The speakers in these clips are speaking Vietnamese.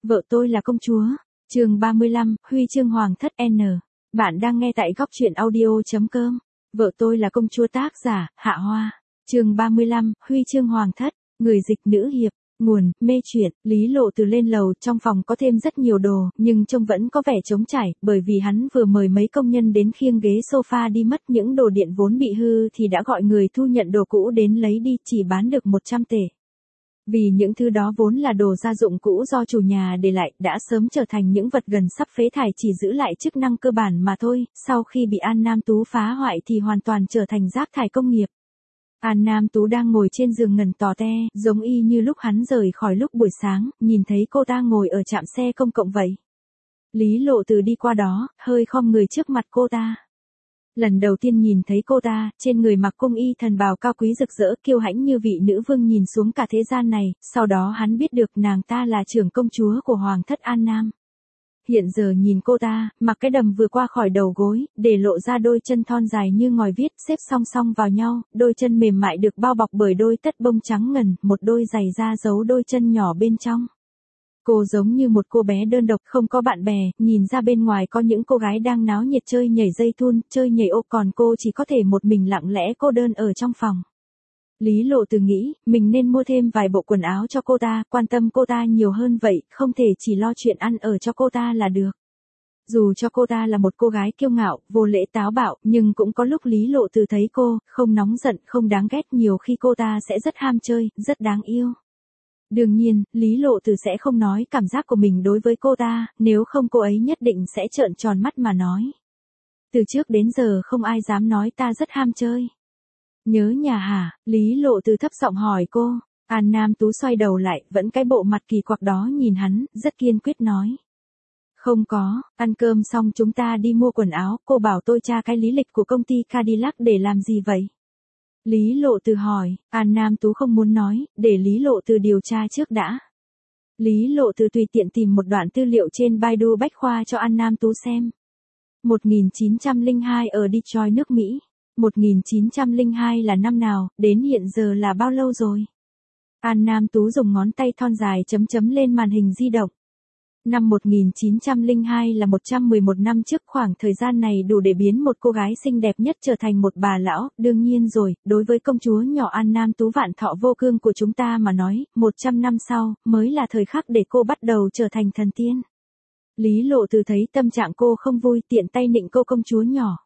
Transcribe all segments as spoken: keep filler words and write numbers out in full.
Vợ tôi là công chúa. Chương ba mươi lăm, Huy chương hoàng thất N. Bạn đang nghe tại góc truyện audio chấm com. Vợ tôi là công chúa, tác giả, Hạ Hoa. Chương ba mươi lăm, Huy chương hoàng thất. Người dịch nữ hiệp. Nguồn, mê truyện. Lý Lộ Từ lên lầu, trong phòng có thêm rất nhiều đồ, nhưng trông vẫn có vẻ trống trải, bởi vì hắn vừa mời mấy công nhân đến khiêng ghế sofa đi mất, những đồ điện vốn bị hư thì đã gọi người thu nhận đồ cũ đến lấy đi, chỉ bán được một trăm tể. Vì những thứ đó vốn là đồ gia dụng cũ do chủ nhà để lại, đã sớm trở thành những vật gần sắp phế thải, chỉ giữ lại chức năng cơ bản mà thôi, sau khi bị An Nam Tú phá hoại thì hoàn toàn trở thành rác thải công nghiệp. An Nam Tú đang ngồi trên giường ngẩn tò te, giống y như lúc hắn rời khỏi lúc buổi sáng, nhìn thấy cô ta ngồi ở trạm xe công cộng vậy. Lý Lộ Từ đi qua đó, hơi khom người trước mặt cô ta. Lần đầu tiên nhìn thấy cô ta, trên người mặc cung y thần bào cao quý rực rỡ, kiêu hãnh như vị nữ vương nhìn xuống cả thế gian này, sau đó hắn biết được nàng ta là trưởng công chúa của hoàng thất An Nam. Hiện giờ nhìn cô ta, mặc cái đầm vừa qua khỏi đầu gối, để lộ ra đôi chân thon dài như ngòi viết, xếp song song vào nhau, đôi chân mềm mại được bao bọc bởi đôi tất bông trắng ngần, một đôi giày da giấu đôi chân nhỏ bên trong. Cô giống như một cô bé đơn độc, không có bạn bè, nhìn ra bên ngoài có những cô gái đang náo nhiệt chơi nhảy dây thun, chơi nhảy ô, còn cô chỉ có thể một mình lặng lẽ cô đơn ở trong phòng. Lý Lộ Từ nghĩ, mình nên mua thêm vài bộ quần áo cho cô ta, quan tâm cô ta nhiều hơn vậy, không thể chỉ lo chuyện ăn ở cho cô ta là được. Dù cho cô ta là một cô gái kiêu ngạo, vô lễ táo bạo, nhưng cũng có lúc Lý Lộ Từ thấy cô, không nóng giận, không đáng ghét, nhiều khi cô ta sẽ rất ham chơi, rất đáng yêu. Đương nhiên, Lý Lộ Từ sẽ không nói cảm giác của mình đối với cô ta, nếu không cô ấy nhất định sẽ trợn tròn mắt mà nói. Từ trước đến giờ không ai dám nói ta rất ham chơi. Nhớ nhà hả? Lý Lộ Từ thấp giọng hỏi cô. An Nam Tú xoay đầu lại, vẫn cái bộ mặt kỳ quặc đó nhìn hắn, rất kiên quyết nói. Không có, ăn cơm xong chúng ta đi mua quần áo, cô bảo tôi tra cái lý lịch của công ty Cadillac để làm gì vậy? Lý Lộ Từ hỏi. An Nam Tú không muốn nói, để Lý Lộ Từ điều tra trước đã. Lý Lộ Từ tùy tiện tìm một đoạn tư liệu trên Baidu Bách Khoa cho An Nam Tú xem. một nghìn chín trăm lẻ hai ở Detroit, nước Mỹ. một nghìn chín trăm lẻ hai là năm nào, đến hiện giờ là bao lâu rồi? An Nam Tú dùng ngón tay thon dài chấm chấm lên màn hình di động. Năm một nghìn chín trăm lẻ hai là một trăm mười một năm trước, khoảng thời gian này đủ để biến một cô gái xinh đẹp nhất trở thành một bà lão, đương nhiên rồi, đối với công chúa nhỏ An Nam Tú vạn thọ vô cương của chúng ta mà nói, một trăm năm sau, mới là thời khắc để cô bắt đầu trở thành thần tiên. Lý Lộ Từ thấy tâm trạng cô không vui, tiện tay nịnh cô công chúa nhỏ.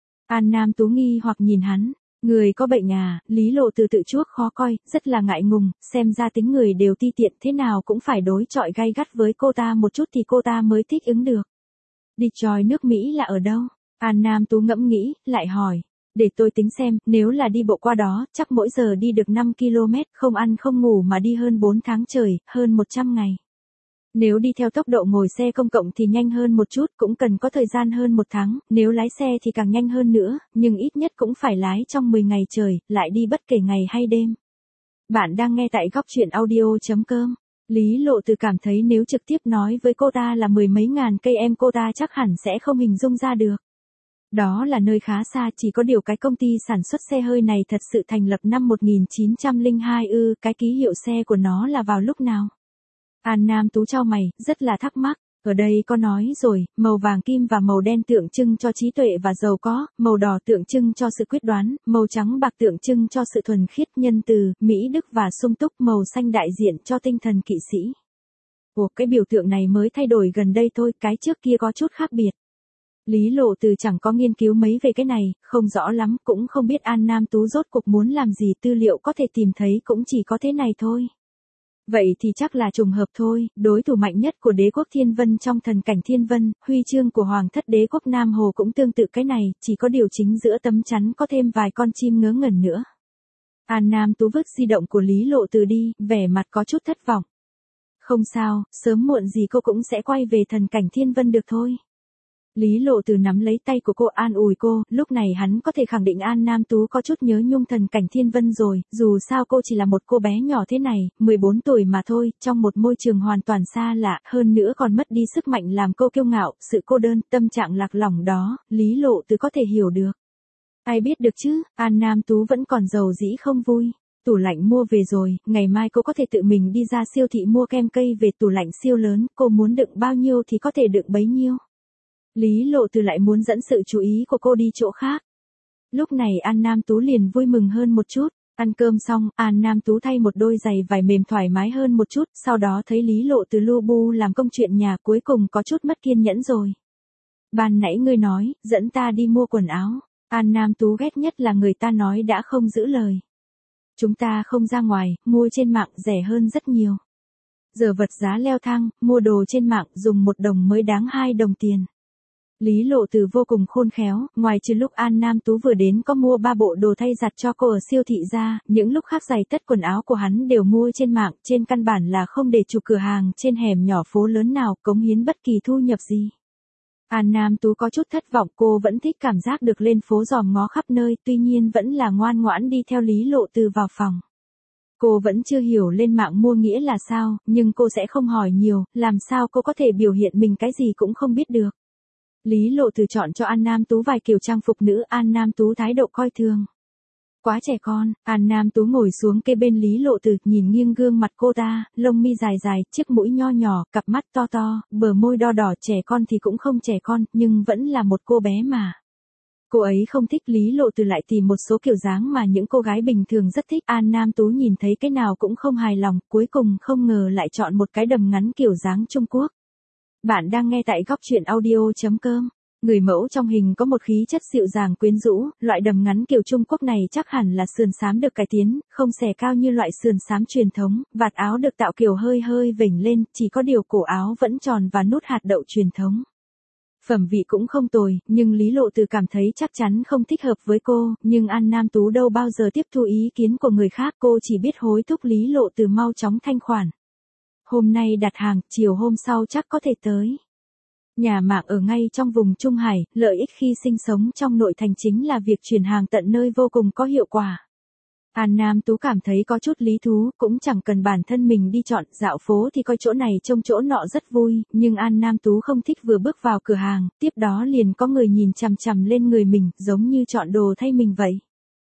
An Nam Tú nghi hoặc nhìn hắn. Người có bệnh à? Lý Lộ Từ tự chuốc khó coi, rất là ngại ngùng, xem ra tính người đều ti tiện, thế nào cũng phải đối chọi gay gắt với cô ta một chút thì cô ta mới thích ứng được. Detroit, nước Mỹ là ở đâu? An Nam Tú ngẫm nghĩ, lại hỏi. Để tôi tính xem, nếu là đi bộ qua đó, chắc mỗi giờ đi được năm ki lô mét, không ăn không ngủ mà đi hơn bốn tháng trời, hơn một trăm ngày. Nếu đi theo tốc độ ngồi xe công cộng thì nhanh hơn một chút, cũng cần có thời gian hơn một tháng, nếu lái xe thì càng nhanh hơn nữa, nhưng ít nhất cũng phải lái trong mười ngày trời, lại đi bất kể ngày hay đêm. Bạn đang nghe tại góc truyện audio chấm com. Lý Lộ Từ cảm thấy nếu trực tiếp nói với cô ta là mười mấy ngàn cây em cô ta chắc hẳn sẽ không hình dung ra được. Đó là nơi khá xa, chỉ có điều cái công ty sản xuất xe hơi này thật sự thành lập năm một nghìn chín trăm lẻ hai ư, cái ký hiệu xe của nó là vào lúc nào? An Nam Tú chau mày, rất là thắc mắc. Ở đây có nói rồi, màu vàng kim và màu đen tượng trưng cho trí tuệ và giàu có, màu đỏ tượng trưng cho sự quyết đoán, màu trắng bạc tượng trưng cho sự thuần khiết, nhân từ, mỹ đức và sung túc, màu xanh đại diện cho tinh thần kỵ sĩ. Ủa, cái biểu tượng này mới thay đổi gần đây thôi, cái trước kia có chút khác biệt. Lý Lộ Từ chẳng có nghiên cứu mấy về cái này, không rõ lắm, cũng không biết An Nam Tú rốt cuộc muốn làm gì, tư liệu có thể tìm thấy cũng chỉ có thế này thôi. Vậy thì chắc là trùng hợp thôi, đối thủ mạnh nhất của đế quốc Thiên Vân trong thần cảnh Thiên Vân, huy chương của hoàng thất đế quốc Nam Hồ cũng tương tự cái này, chỉ có điều chính giữa tấm chắn có thêm vài con chim ngớ ngẩn nữa. An Nam Tú vứt di động của Lý Lộ Từ đi, vẻ mặt có chút thất vọng. Không sao, sớm muộn gì cô cũng sẽ quay về thần cảnh Thiên Vân được thôi. Lý Lộ Từ nắm lấy tay của cô, an ủi cô, lúc này hắn có thể khẳng định An Nam Tú có chút nhớ nhung thần cảnh Thiên Vân rồi, dù sao cô chỉ là một cô bé nhỏ thế này, mười bốn tuổi mà thôi, trong một môi trường hoàn toàn xa lạ, hơn nữa còn mất đi sức mạnh làm cô kiêu ngạo, sự cô đơn, tâm trạng lạc lõng đó, Lý Lộ Từ có thể hiểu được. Ai biết được chứ, An Nam Tú vẫn còn giàu dĩ không vui. tủ lạnh mua về rồi, ngày mai cô có thể tự mình đi ra siêu thị mua kem cây về, tủ lạnh siêu lớn, cô muốn đựng bao nhiêu thì có thể đựng bấy nhiêu. Lý Lộ Từ lại muốn dẫn sự chú ý của cô đi chỗ khác. Lúc này An Nam Tú liền vui mừng hơn một chút. Ăn cơm xong, An Nam Tú thay một đôi giày vải mềm thoải mái hơn một chút, sau đó thấy Lý Lộ Từ lu bu làm công chuyện nhà, cuối cùng có chút mất kiên nhẫn rồi. Ban nãy ngươi nói, dẫn ta đi mua quần áo. An Nam Tú ghét nhất là người ta nói đã không giữ lời. Chúng ta không ra ngoài, mua trên mạng rẻ hơn rất nhiều. Giờ vật giá leo thang, mua đồ trên mạng dùng một đồng mới đáng hai đồng tiền. Lý Lộ Từ vô cùng khôn khéo, ngoài trừ lúc An Nam Tú vừa đến có mua ba bộ đồ thay giặt cho cô ở siêu thị ra, những lúc khác giày tất quần áo của hắn đều mua trên mạng, trên căn bản là không để chủ cửa hàng trên hẻm nhỏ phố lớn nào cống hiến bất kỳ thu nhập gì. An Nam Tú có chút thất vọng, cô vẫn thích cảm giác được lên phố dòm ngó khắp nơi, tuy nhiên vẫn là ngoan ngoãn đi theo Lý Lộ Từ vào phòng. Cô vẫn chưa hiểu lên mạng mua nghĩa là sao, nhưng cô sẽ không hỏi nhiều, làm sao cô có thể biểu hiện mình cái gì cũng không biết được. Lý Lộ Từ chọn cho An Nam Tú vài kiểu trang phục nữ, An Nam Tú thái độ coi thường. Quá trẻ con, An Nam Tú ngồi xuống kế bên Lý Lộ Từ, nhìn nghiêng gương mặt cô ta, lông mi dài dài, chiếc mũi nho nhỏ, cặp mắt to to, bờ môi đo đỏ, trẻ con thì cũng không trẻ con, nhưng vẫn là một cô bé mà. Cô ấy không thích. Lý Lộ Từ lại tìm một số kiểu dáng mà những cô gái bình thường rất thích. An Nam Tú nhìn thấy cái nào cũng không hài lòng, cuối cùng không ngờ lại chọn một cái đầm ngắn kiểu dáng Trung Quốc. Bạn đang nghe tại góc truyện audio chấm com. Người mẫu trong hình có một khí chất dịu dàng quyến rũ, loại đầm ngắn kiểu Trung Quốc này chắc hẳn là sườn xám được cải tiến, không xẻ cao như loại sườn xám truyền thống, vạt áo được tạo kiểu hơi hơi vểnh lên, chỉ có điều cổ áo vẫn tròn và nút hạt đậu truyền thống. Phẩm vị cũng không tồi, nhưng Lý Lộ Từ cảm thấy chắc chắn không thích hợp với cô, nhưng An Nam Tú đâu bao giờ tiếp thu ý kiến của người khác, cô chỉ biết hối thúc Lý Lộ Từ mau chóng thanh khoản. Hôm nay đặt hàng, chiều hôm sau chắc có thể tới. Nhà mạng ở ngay trong vùng Trung Hải, lợi ích khi sinh sống trong nội thành chính là việc chuyển hàng tận nơi vô cùng có hiệu quả. An Nam Tú cảm thấy có chút lý thú, cũng chẳng cần bản thân mình đi chọn, dạo phố thì coi chỗ này trông chỗ nọ rất vui, nhưng An Nam Tú không thích vừa bước vào cửa hàng, tiếp đó liền có người nhìn chằm chằm lên người mình, giống như chọn đồ thay mình vậy.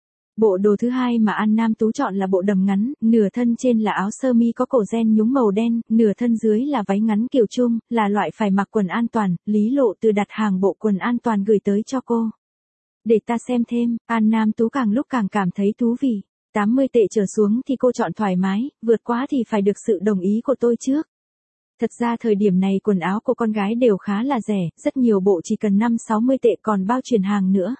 Bộ đồ thứ hai mà An Nam Tú chọn là bộ đầm ngắn, nửa thân trên là áo sơ mi có cổ ren nhúng màu đen, nửa thân dưới là váy ngắn kiểu Trung, là loại phải mặc quần an toàn. Lý Lộ Từ đặt hàng bộ quần an toàn gửi tới cho cô. Để ta xem thêm. An Nam Tú càng lúc càng cảm thấy thú vị. tám mươi tệ trở xuống thì cô chọn thoải mái, vượt quá thì phải được sự đồng ý của tôi trước. Thật ra thời điểm này quần áo của con gái đều khá là rẻ, rất nhiều bộ chỉ cần năm sáu mươi tệ còn bao chuyển hàng nữa.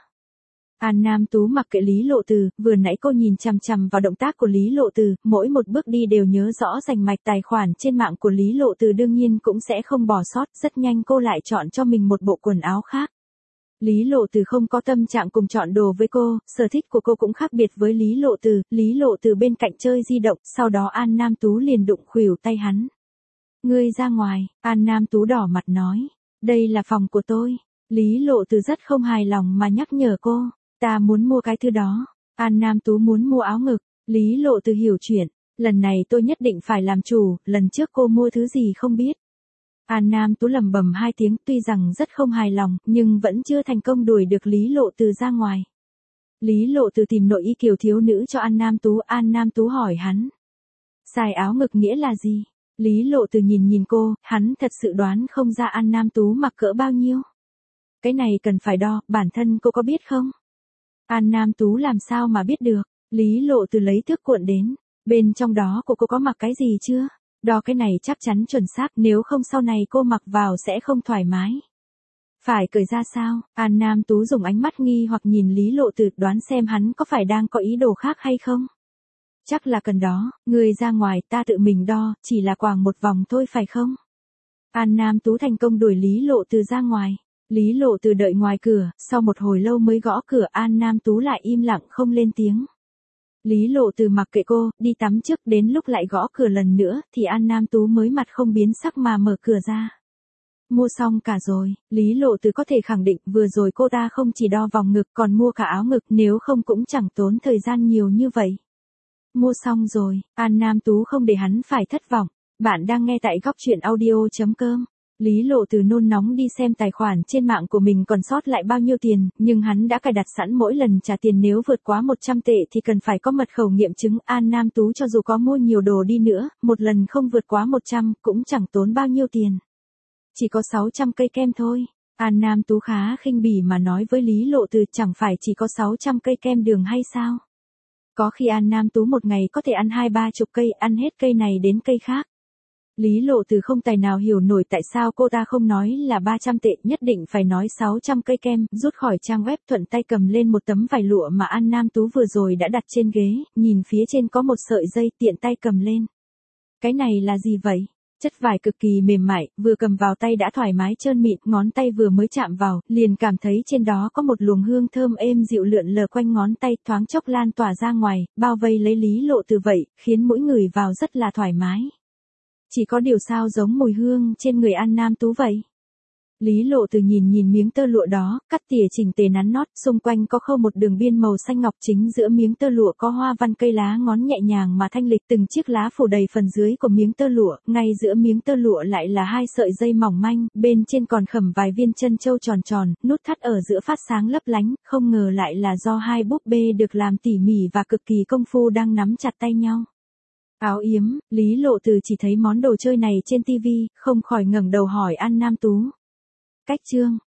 An Nam Tú mặc kệ Lý Lộ Từ, vừa nãy cô nhìn chằm chằm vào động tác của Lý Lộ Từ, mỗi một bước đi đều nhớ rõ rành mạch. Tài khoản trên mạng của Lý Lộ Từ đương nhiên cũng sẽ không bỏ sót, rất nhanh cô lại chọn cho mình một bộ quần áo khác. Lý Lộ Từ không có tâm trạng cùng chọn đồ với cô, sở thích của cô cũng khác biệt với Lý Lộ Từ. Lý Lộ Từ bên cạnh chơi di động, sau đó An Nam Tú liền đụng khuỷu tay hắn. Ngươi ra ngoài. An Nam Tú đỏ mặt nói, đây là phòng của tôi. Lý Lộ Từ rất không hài lòng mà nhắc nhở cô, ta muốn mua cái thứ đó. An Nam Tú muốn mua áo ngực. Lý Lộ Từ hiểu chuyện, lần này tôi nhất định phải làm chủ, lần trước cô mua thứ gì không biết. An Nam Tú lẩm bẩm hai tiếng, tuy rằng rất không hài lòng, nhưng vẫn chưa thành công đuổi được Lý Lộ Từ ra ngoài. Lý Lộ Từ tìm nội y kiểu thiếu nữ cho An Nam Tú, An Nam Tú hỏi hắn. Xài áo ngực nghĩa là gì? Lý Lộ Từ nhìn nhìn cô, hắn thật sự đoán không ra An Nam Tú mặc cỡ bao nhiêu. Cái này cần phải đo, bản thân cô có biết không? An Nam Tú làm sao mà biết được? Lý Lộ Từ lấy thước cuộn đến, bên trong đó của cô có mặc cái gì chưa? Đo cái này chắc chắn chuẩn xác, nếu không sau này cô mặc vào sẽ không thoải mái. Phải cởi ra sao? An Nam Tú dùng ánh mắt nghi hoặc nhìn Lý Lộ Từ, đoán xem hắn có phải đang có ý đồ khác hay không. Chắc là cần đó, người ra ngoài, ta tự mình đo, chỉ là quàng một vòng thôi phải không? An Nam Tú thành công đuổi Lý Lộ Từ ra ngoài. Lý Lộ Từ đợi ngoài cửa, sau một hồi lâu mới gõ cửa. An Nam Tú lại im lặng không lên tiếng. Lý Lộ Từ mặc kệ cô, đi tắm trước, đến lúc lại gõ cửa lần nữa, thì An Nam Tú mới mặt không biến sắc mà mở cửa ra. Mua xong cả rồi. Lý Lộ Từ có thể khẳng định vừa rồi cô ta không chỉ đo vòng ngực còn mua cả áo ngực, nếu không cũng chẳng tốn thời gian nhiều như vậy. Mua xong rồi. An Nam Tú không để hắn phải thất vọng. Bạn đang nghe tại góc truyện audio chấm com. Lý Lộ Từ nôn nóng đi xem tài khoản trên mạng của mình còn sót lại bao nhiêu tiền, nhưng hắn đã cài đặt sẵn mỗi lần trả tiền nếu vượt quá một trăm tệ thì cần phải có mật khẩu nghiệm chứng. An Nam Tú cho dù có mua nhiều đồ đi nữa, một lần không vượt quá một trăm cũng chẳng tốn bao nhiêu tiền. Chỉ có sáu trăm cây kem thôi. An Nam Tú khá khinh bỉ mà nói với Lý Lộ Từ, chẳng phải chỉ có sáu trăm cây kem đường hay sao? Có khi An Nam Tú một ngày có thể ăn hai ba chục cây, ăn hết cây này đến cây khác. Lý Lộ Từ không tài nào hiểu nổi tại sao cô ta không nói là ba trăm tệ, nhất định phải nói sáu trăm cây kem, rút khỏi trang web thuận tay cầm lên một tấm vải lụa mà An Nam Tú vừa rồi đã đặt trên ghế, nhìn phía trên có một sợi dây, tiện tay cầm lên. Cái này là gì vậy? Chất vải cực kỳ mềm mại, vừa cầm vào tay đã thoải mái trơn mịn, ngón tay vừa mới chạm vào, liền cảm thấy trên đó có một luồng hương thơm êm dịu lượn lờ quanh ngón tay, thoáng chốc lan tỏa ra ngoài, bao vây lấy Lý Lộ Từ vậy, khiến mỗi người vào rất là thoải mái. Chỉ có điều sao giống mùi hương trên người An Nam Tú vậy? Lý Lộ Từ nhìn nhìn miếng tơ lụa đó, cắt tỉa chỉnh tề nắn nót, xung quanh có khâu một đường biên màu xanh ngọc, chính giữa miếng tơ lụa có hoa văn cây lá ngón nhẹ nhàng mà thanh lịch, từng chiếc lá phủ đầy phần dưới của miếng tơ lụa, ngay giữa miếng tơ lụa lại là hai sợi dây mỏng manh, bên trên còn khẩm vài viên chân châu tròn tròn, nút thắt ở giữa phát sáng lấp lánh, không ngờ lại là do hai búp bê được làm tỉ mỉ và cực kỳ công phu đang nắm chặt tay nhau. Áo yếm, Lý Lộ Từ chỉ thấy món đồ chơi này trên tivi, không khỏi ngẩng đầu hỏi An Nam Tú. Cách chương